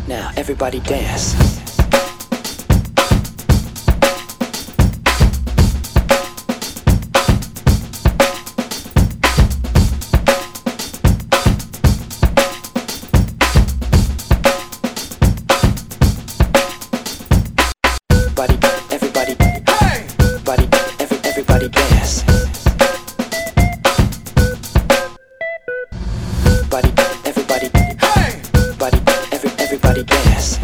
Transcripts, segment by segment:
Now everybody dance. Everybody dance. Everybody dance.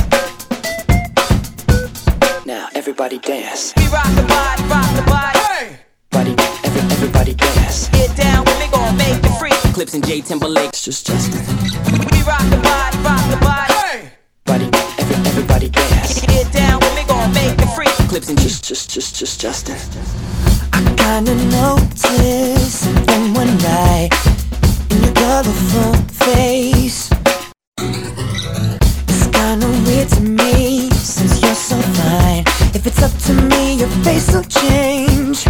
Now everybody dance. We rock the body, rock the body. Everybody dance. Get down with me, gon' make it free. Clips and J Timberlake. It's just Justin. We rock the body, rock the body. Everybody dance. Get down with me, gon' make it free. Clips and just Justin. I kinda noticed something one night in your colorful face. It's kinda weird to me since you're so fine. If it's up to me, your face will change.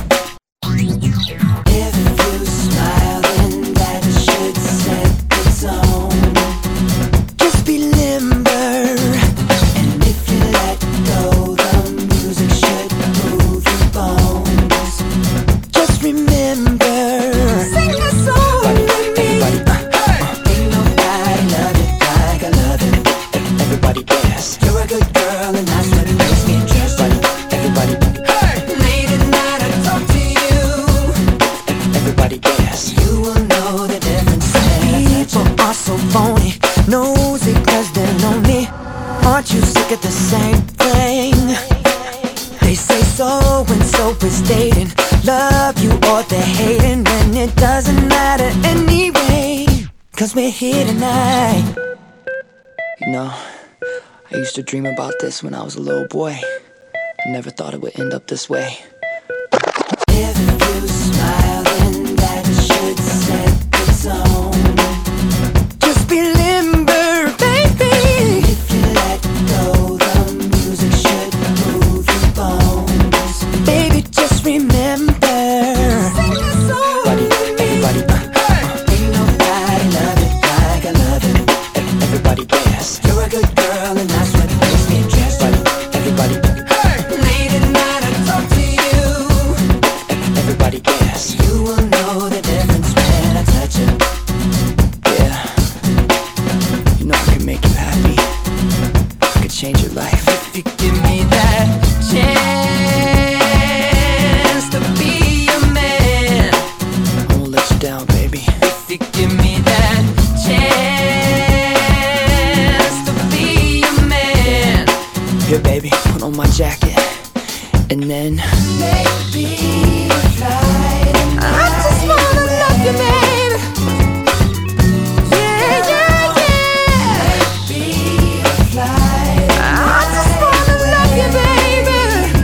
If you smile, then that should set the tone. Just be limber, and if you let go, the music should move your bones. Just remember, sing the song with me. Ain't nobody love it like I love it. Everybody dance. You're a good girl, and that's what makes me trust you. Everybody. Late at night, I talk to you. Everybody dance. You will know the difference. People are so phony, nosy 'cause they're lonely. Aren't you sick of the same thing? They say so and so is dating, love you or they're hating, and it doesn't matter anyway, 'cause we're here tonight. You know, I used to dream about this when I was a little boy. I never thought it would end up this way. If you smile, then that should set the tone. Just be limber, baby. If you let go, the music should move your bones. Baby, just remember, sing the song with me. Ain't nobody love it like I love it. Everybody dance. You're a good girl, and that's what makes me trust you. Everybody. Late at night, I talk to you. Everybody dance. You will know the difference when I touch you. Yeah. You know I can make you happy. I could change your life. If you give me that chance to be a man, I won't let you down, baby. if you give me that chance to be a man, Here, baby, put on my jacket. And then maybe fly tonight. I just wanna love you, baby. Yeah, yeah, yeah. Maybe fly tonight. I just wanna love you, baby.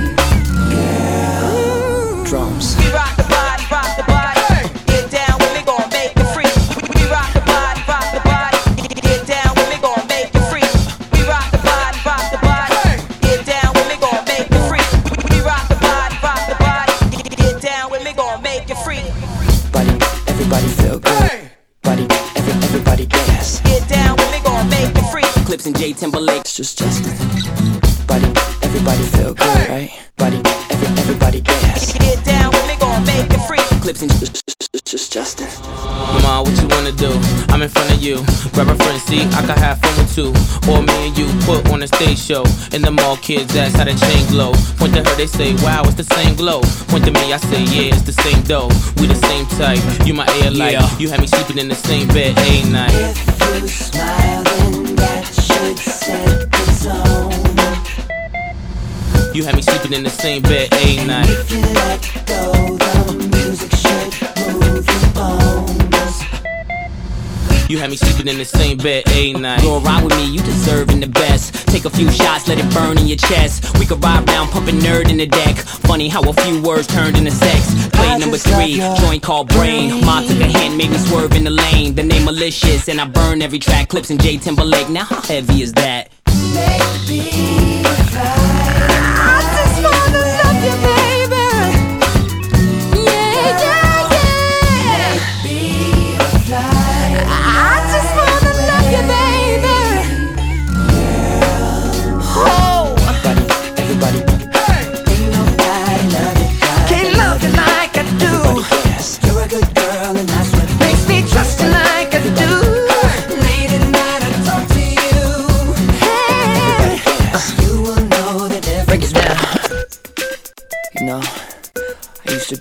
Girl. drums. We rock the body, rock the body. Get down with me, gon' make it free. We rock the body, rock the body. Get down with me, gon' make it free. We rock the body, rock the body. Get down with me, gon' make it free. We rock the body, rock the body. Get down with me, gon' make it free. Everybody feel good. Everybody dance. Get down with me, gon' make it free. Clips and J Timberlake. It's just Justin. Everybody feel good, right? Everybody dance. Get down with me, gon' make it free. Clips and Just Justin. Mama, what you wanna do? I'm in front of you. Grab a friend, see, I can have fun with two. Or me and you put on a stage show. In the mall, kids ask how the chain glow. Point to her, they say, wow, it's the same glow. Point to me, I say, yeah, it's the same dough. We the same type. You my air light. Yeah. You had me sleeping in the same bed a night. If you smile, then that should set the tone. You had me sleeping in the same bed a night. If you let go, the music should move your bones. You had me sleeping in the same bed a night. Go ride with me, you deserving the best. Take a few shots, let it burn in your chest. We could ride round, pumping nerd in the deck. Funny how a few words turned into sex. Play number 3, joint called Brain. Ma took a hand, made me swerve in the lane. The name malicious, and I burn every track. Clips and J Timberlake. Now how heavy is that? Maybe fly. I just wanna love you, baby. Yeah, yeah, yeah. Maybe fly. I just wanna love you, baby.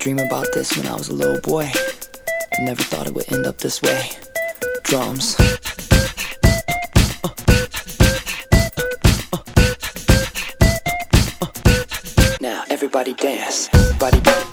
dream about this when I was a little boy. I never thought it would end up this way. Drums. Now everybody dance. Everybody dance.